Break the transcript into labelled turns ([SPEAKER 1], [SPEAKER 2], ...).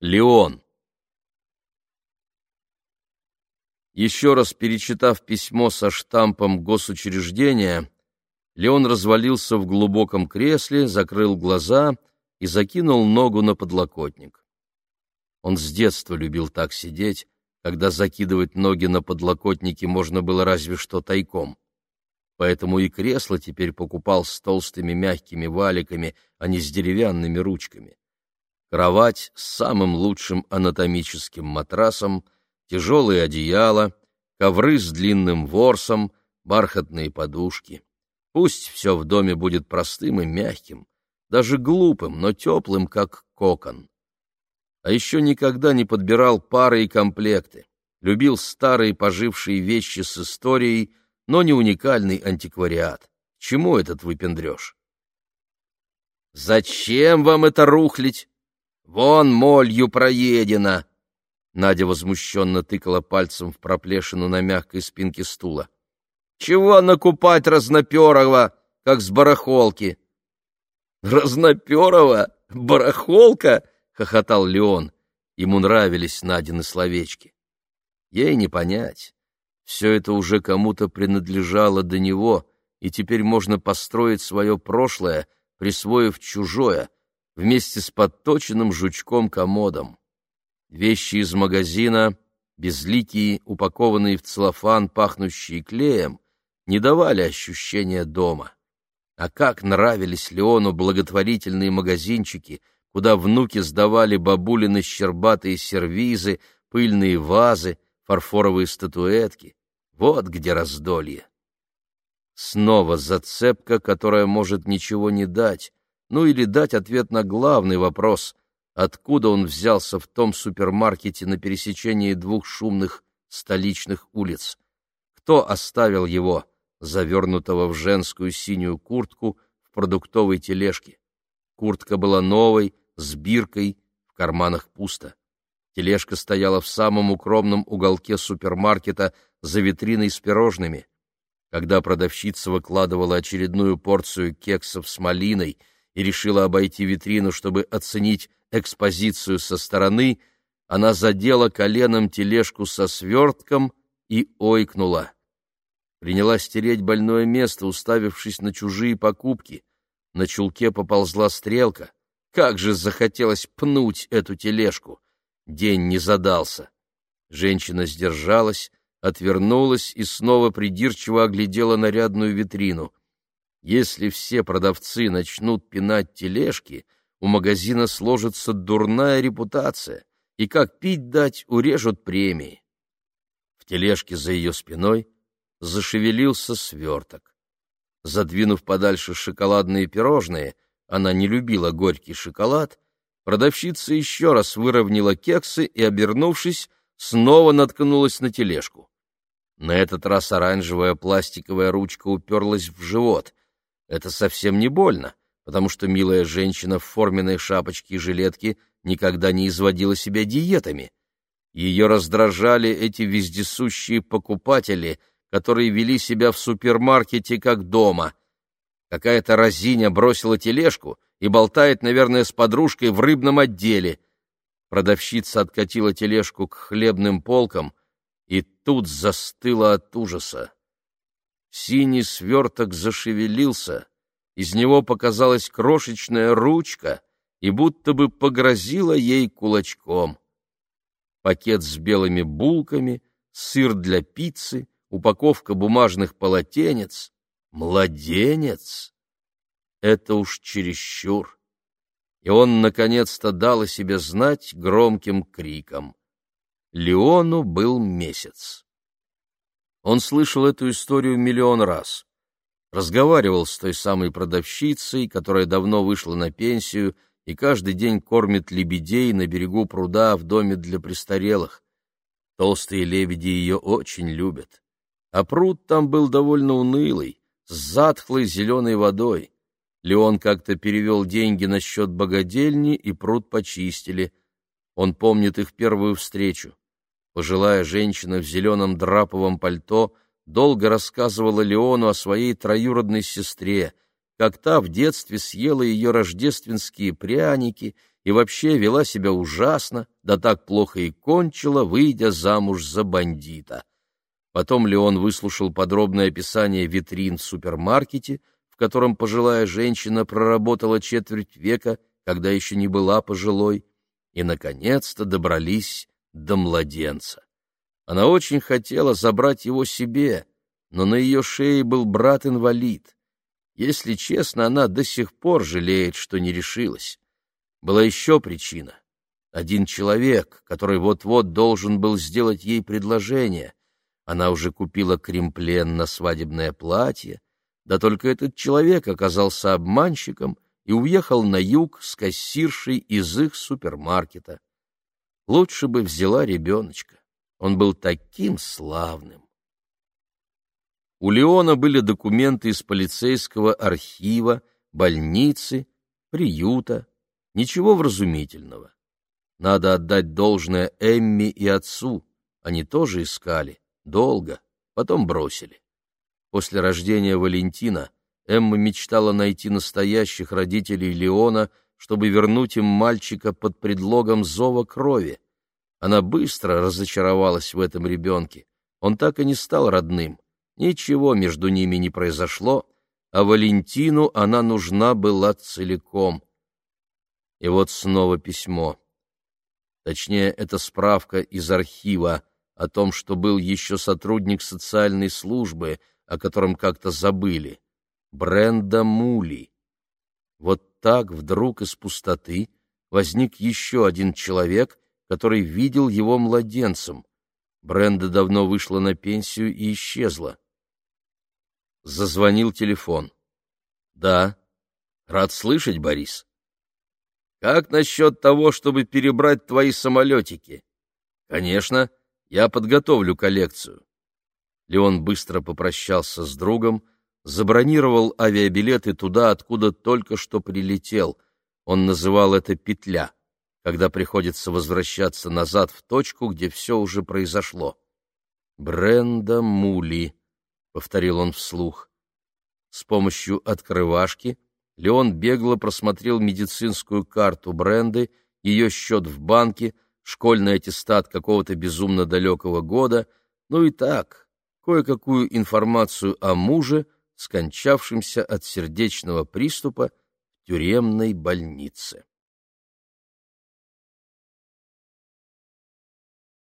[SPEAKER 1] Леон. Еще раз перечитав письмо со штампом госучреждения, Леон развалился в глубоком кресле, закрыл глаза и закинул ногу на подлокотник. Он с детства любил так сидеть, когда закидывать ноги на подлокотники можно было разве что тайком. Поэтому и кресло теперь покупал с толстыми мягкими валиками, а не с деревянными ручками. Кровать с самым лучшим анатомическим матрасом, тяжелые одеяла, ковры с длинным ворсом, бархатные подушки. Пусть все в доме будет простым и мягким, даже глупым, но теплым, как кокон. А еще никогда не подбирал пары и комплекты, любил старые пожившие вещи с историей, но не уникальный антиквариат. Чему этот выпендрёж? «Зачем вам это рухлядь? Вон молью проедено!» Надя возмущенно тыкала пальцем в проплешину на мягкой спинке стула. «Чего накупать разноперого, как с барахолки?» «Разноперого? Барахолка?» — хохотал Леон. Ему нравились Надины словечки. Ей не понять. Все это уже кому-то принадлежало до него, и теперь можно построить свое прошлое, присвоив чужое, вместе с подточенным жучком-комодом. Вещи из магазина, безликие, упакованные в целлофан, пахнущие клеем, не давали ощущения дома. А как нравились Леону благотворительные магазинчики, куда внуки сдавали бабулины щербатые сервизы, пыльные вазы, фарфоровые статуэтки. Вот где раздолье. Снова зацепка, которая может ничего не дать, ну или дать ответ на главный вопрос: откуда он взялся в том супермаркете на пересечении двух шумных столичных улиц? Кто оставил его, завернутого в женскую синюю куртку, в продуктовой тележке? Куртка была новой, с биркой, в карманах пусто. Тележка стояла в самом укромном уголке супермаркета за витриной с пирожными. Когда продавщица выкладывала очередную порцию кексов с малиной и решила обойти витрину, чтобы оценить экспозицию со стороны, она задела коленом тележку со свертком и ойкнула. Принялась тереть больное место, уставившись на чужие покупки. На чулке поползла стрелка. Как же захотелось пнуть эту тележку! День не задался. Женщина сдержалась, отвернулась и снова придирчиво оглядела нарядную витрину. Если все продавцы начнут пинать тележки, у магазина сложится дурная репутация, и как пить дать, урежут премии. В тележке за ее спиной зашевелился сверток. Задвинув подальше шоколадные пирожные, она не любила горький шоколад, продавщица еще раз выровняла кексы и, обернувшись, снова наткнулась на тележку. На этот раз оранжевая пластиковая ручка уперлась в живот. Это совсем не больно, потому что милая женщина в форменной шапочке и жилетке никогда не изводила себя диетами. Ее раздражали эти вездесущие покупатели, которые вели себя в супермаркете как дома. Какая-то разиня бросила тележку и болтает, наверное, с подружкой в рыбном отделе. Продавщица откатила тележку к хлебным полкам и тут застыла от ужаса. Синий сверток зашевелился, из него показалась крошечная ручка и будто бы погрозила ей кулачком. Пакет с белыми булками, сыр для пиццы, упаковка бумажных полотенец. Младенец! Это уж чересчур. И он наконец-то дал о себе знать громким криком. Леону был месяц. Он слышал эту историю миллион раз. Разговаривал с той самой продавщицей, которая давно вышла на пенсию и каждый день кормит лебедей на берегу пруда в доме для престарелых. Толстые лебеди ее очень любят. А пруд там был довольно унылый, с затхлой зеленой водой. Леон как-то перевел деньги на счет богадельни, и пруд почистили. Он помнит их первую встречу. Пожилая женщина в зеленом драповом пальто долго рассказывала Леону о своей троюродной сестре, как та в детстве съела ее рождественские пряники и вообще вела себя ужасно, да так плохо и кончила, выйдя замуж за бандита. Потом Леон выслушал подробное описание витрин в супермаркете, в котором пожилая женщина проработала четверть века, когда еще не была пожилой, и, наконец-то, добрались до младенца. Она очень хотела забрать его себе, но на ее шее был брат-инвалид. Если честно, она до сих пор жалеет, что не решилась. Была еще причина. Один человек, который вот-вот должен был сделать ей предложение. Она уже купила кремплен на свадебное платье, да только этот человек оказался обманщиком и уехал на юг с кассиршей из их супермаркета. Лучше бы взяла ребеночка. Он был таким славным. У Леона были документы из полицейского архива, больницы, приюта. Ничего вразумительного. Надо отдать должное Эмми и отцу. Они тоже искали. Долго. Потом бросили. После рождения Валентина Эмма мечтала найти настоящих родителей Леона, чтобы вернуть им мальчика под предлогом зова крови. Она быстро разочаровалась в этом ребенке. Он так и не стал родным. Ничего между ними не произошло, а Валентину она нужна была целиком. И вот снова письмо. Точнее, это справка из архива о том, что был еще сотрудник социальной службы, о котором как-то забыли. Бренда Мули. Вот так вдруг из пустоты возник еще один человек, который видел его младенцем. Бренда давно вышла на пенсию и исчезла. Зазвонил телефон. «Да. Рад слышать, Борис. Как насчет того, чтобы перебрать твои самолетики? Конечно, я подготовлю коллекцию». Леон быстро попрощался с другом, забронировал авиабилеты туда, откуда только что прилетел. Он называл это «петля», когда приходится возвращаться назад в точку, где все уже произошло. «Бренда Мули», — повторил он вслух. С помощью открывашки Леон бегло просмотрел медицинскую карту Бренды, ее счет в банке, школьный аттестат какого-то безумно далекого года, ну и так, кое-какую информацию о муже, скончавшемся от сердечного приступа в тюремной больнице.